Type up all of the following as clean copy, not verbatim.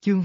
Chương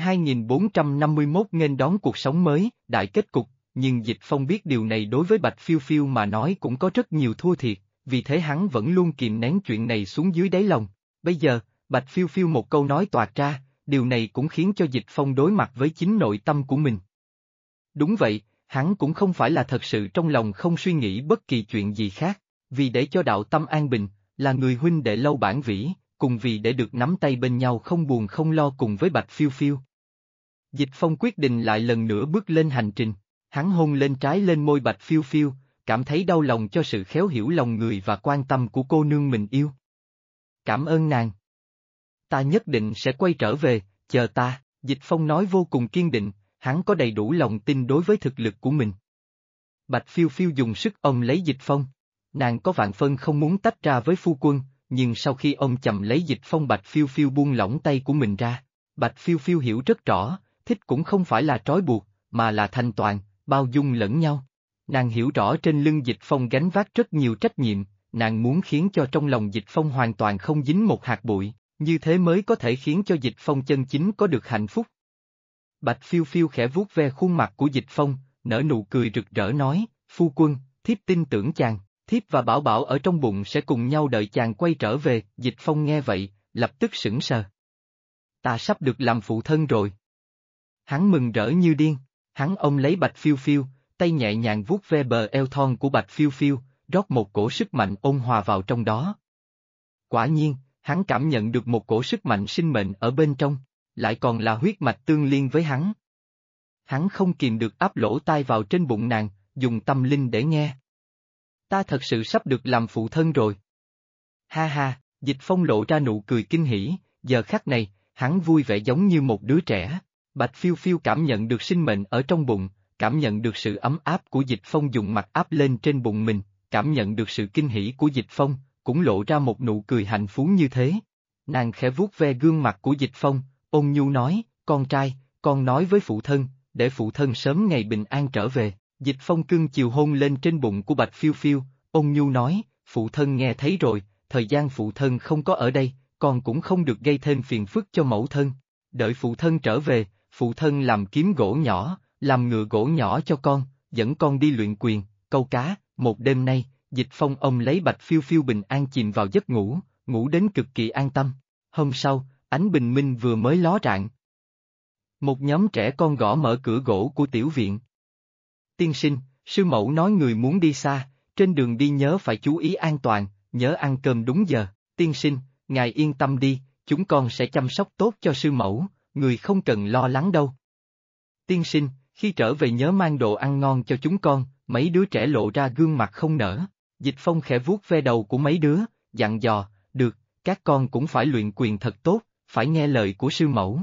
2451 nghênh đón cuộc sống mới, đại kết cục, nhưng Dịch Phong biết điều này đối với Bạch Phiêu Phiêu mà nói cũng có rất nhiều thua thiệt, vì thế hắn vẫn luôn kìm nén chuyện này xuống dưới đáy lòng. Bây giờ, Bạch Phiêu Phiêu một câu nói toạc ra, điều này cũng khiến cho Dịch Phong đối mặt với chính nội tâm của mình. Đúng vậy, hắn cũng không phải là thật sự trong lòng không suy nghĩ bất kỳ chuyện gì khác, vì để cho đạo tâm an bình, là người huynh đệ lâu bản vĩ, cùng vì để được nắm tay bên nhau không buồn không lo cùng với Bạch Phiêu Phiêu. Dịch Phong quyết định lại lần nữa bước lên hành trình, hắn hôn lên trái lên môi Bạch Phiêu Phiêu, cảm thấy đau lòng cho sự khéo hiểu lòng người và quan tâm của cô nương mình yêu. Cảm ơn nàng. Ta nhất định sẽ quay trở về, chờ ta, Dịch Phong nói vô cùng kiên định, hắn có đầy đủ lòng tin đối với thực lực của mình. Bạch Phiêu Phiêu dùng sức ôm lấy Dịch Phong. Nàng có vạn phân không muốn tách ra với phu quân, nhưng sau khi ôm chầm lấy Dịch Phong Bạch Phiêu Phiêu buông lỏng tay của mình ra. Bạch Phiêu Phiêu hiểu rất rõ, thích cũng không phải là trói buộc, mà là thanh toàn, bao dung lẫn nhau. Nàng hiểu rõ trên lưng Dịch Phong gánh vác rất nhiều trách nhiệm, nàng muốn khiến cho trong lòng Dịch Phong hoàn toàn không dính một hạt bụi, như thế mới có thể khiến cho Dịch Phong chân chính có được hạnh phúc. Bạch Phiêu Phiêu khẽ vuốt ve khuôn mặt của Dịch Phong, nở nụ cười rực rỡ nói, phu quân, thiếp tin tưởng chàng, thiếp và Bảo Bảo ở trong bụng sẽ cùng nhau đợi chàng quay trở về. Dịch Phong nghe vậy, lập tức sững sờ. Ta sắp được làm phụ thân rồi. Hắn mừng rỡ như điên, hắn ôm lấy Bạch Phiêu Phiêu, tay nhẹ nhàng vuốt ve bờ eo thon của Bạch Phiêu Phiêu, rót một cổ sức mạnh ôn hòa vào trong đó. Quả nhiên, hắn cảm nhận được một cổ sức mạnh sinh mệnh ở bên trong, lại còn là huyết mạch tương liên với hắn. Hắn không kìm được áp lỗ tai vào trên bụng nàng, dùng tâm linh để nghe. Ta thật sự sắp được làm phụ thân rồi. Ha ha, Dịch Phong lộ ra nụ cười kinh hỉ, giờ khắc này, hắn vui vẻ giống như một đứa trẻ. Bạch Phiêu Phiêu cảm nhận được sinh mệnh ở trong bụng, cảm nhận được sự ấm áp của Dịch Phong dùng mặt áp lên trên bụng mình, cảm nhận được sự kinh hỉ của Dịch Phong, cũng lộ ra một nụ cười hạnh phúc như thế. Nàng khẽ vuốt ve gương mặt của Dịch Phong, ôn nhu nói, con trai, con nói với phụ thân, để phụ thân sớm ngày bình an trở về. Dịch Phong cưng chiều hôn lên trên bụng của Bạch Phiêu Phiêu, ôn nhu nói, phụ thân nghe thấy rồi, thời gian phụ thân không có ở đây, con cũng không được gây thêm phiền phức cho mẫu thân. Đợi phụ thân trở về, phụ thân làm kiếm gỗ nhỏ, làm ngựa gỗ nhỏ cho con, dẫn con đi luyện quyền, câu cá. Một đêm nay, Dịch Phong ôm lấy Bạch Phiêu Phiêu bình an chìm vào giấc ngủ, ngủ đến cực kỳ an tâm. Hôm sau, ánh bình minh vừa mới ló rạng. Một nhóm trẻ con gõ mở cửa gỗ của tiểu viện. Tiên sinh, sư mẫu nói người muốn đi xa, trên đường đi nhớ phải chú ý an toàn, nhớ ăn cơm đúng giờ. Tiên sinh, ngài yên tâm đi, chúng con sẽ chăm sóc tốt cho sư mẫu, người không cần lo lắng đâu. Tiên sinh, khi trở về nhớ mang đồ ăn ngon cho chúng con. Mấy đứa trẻ lộ ra gương mặt không nở. Dịch Phong khẽ vuốt ve đầu của mấy đứa, dặn dò, được, các con cũng phải luyện quyền thật tốt, phải nghe lời của sư mẫu.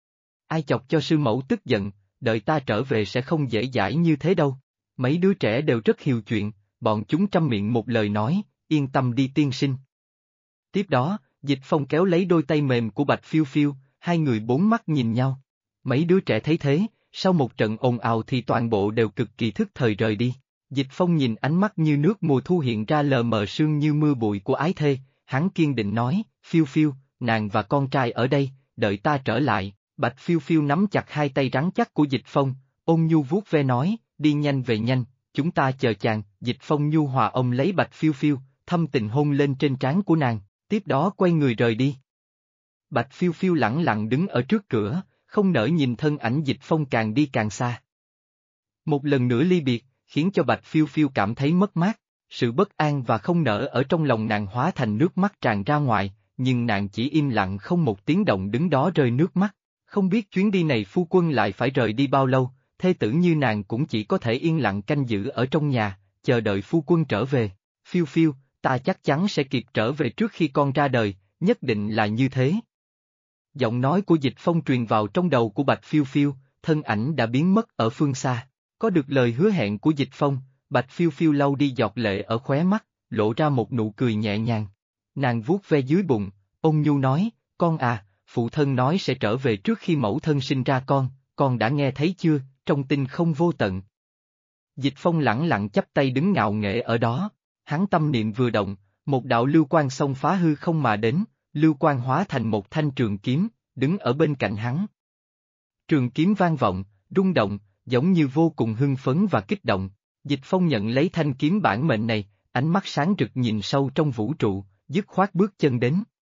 Ai chọc cho sư mẫu tức giận, đợi ta trở về sẽ không dễ dãi như thế đâu. Mấy đứa trẻ đều rất hiếu chuyện, bọn chúng trăm miệng một lời nói, yên tâm đi tiên sinh. Tiếp đó, Dịch Phong kéo lấy đôi tay mềm của Bạch Phiêu Phiêu, hai người bốn mắt nhìn nhau. Mấy đứa trẻ thấy thế, sau một trận ồn ào thì toàn bộ đều cực kỳ thức thời rời đi. Dịch Phong nhìn ánh mắt như nước mùa thu hiện ra lờ mờ sương như mưa bụi của ái thê, hắn kiên định nói, Phiêu Phiêu, nàng và con trai ở đây, đợi ta trở lại. Bạch Phiêu Phiêu nắm chặt hai tay rắn chắc của Dịch Phong, ôn nhu vuốt ve nói, đi nhanh về nhanh, chúng ta chờ chàng. Dịch Phong nhu hòa ôm lấy Bạch Phiêu Phiêu, thâm tình hôn lên trên trán của nàng, tiếp đó quay người rời đi. Bạch Phiêu Phiêu lẳng lặng đứng ở trước cửa, không nỡ nhìn thân ảnh Dịch Phong càng đi càng xa. Một lần nữa ly biệt, khiến cho Bạch Phiêu Phiêu cảm thấy mất mát, sự bất an và không nỡ ở trong lòng nàng hóa thành nước mắt tràn ra ngoài, nhưng nàng chỉ im lặng không một tiếng động đứng đó rơi nước mắt. Không biết chuyến đi này phu quân lại phải rời đi bao lâu, thê tử như nàng cũng chỉ có thể yên lặng canh giữ ở trong nhà, chờ đợi phu quân trở về. Phiêu Phiêu, ta chắc chắn sẽ kịp trở về trước khi con ra đời, nhất định là như thế. Giọng nói của Dịch Phong truyền vào trong đầu của Bạch Phiêu Phiêu, thân ảnh đã biến mất ở phương xa. Có được lời hứa hẹn của Dịch Phong, Bạch Phiêu Phiêu lau đi giọt lệ ở khóe mắt, lộ ra một nụ cười nhẹ nhàng. Nàng vuốt ve dưới bụng, ôn nhu nói, con à, phụ thân nói sẽ trở về trước khi mẫu thân sinh ra con đã nghe thấy chưa, trong tinh không vô tận. Dịch Phong lẳng lặng chắp tay đứng ngạo nghễ ở đó, hắn tâm niệm vừa động, một đạo lưu quang xông phá hư không mà đến, lưu quang hóa thành một thanh trường kiếm, đứng ở bên cạnh hắn. Trường kiếm vang vọng, rung động, giống như vô cùng hưng phấn và kích động. Dịch Phong nhận lấy thanh kiếm bản mệnh này, ánh mắt sáng rực nhìn sâu trong vũ trụ, dứt khoát bước chân đến.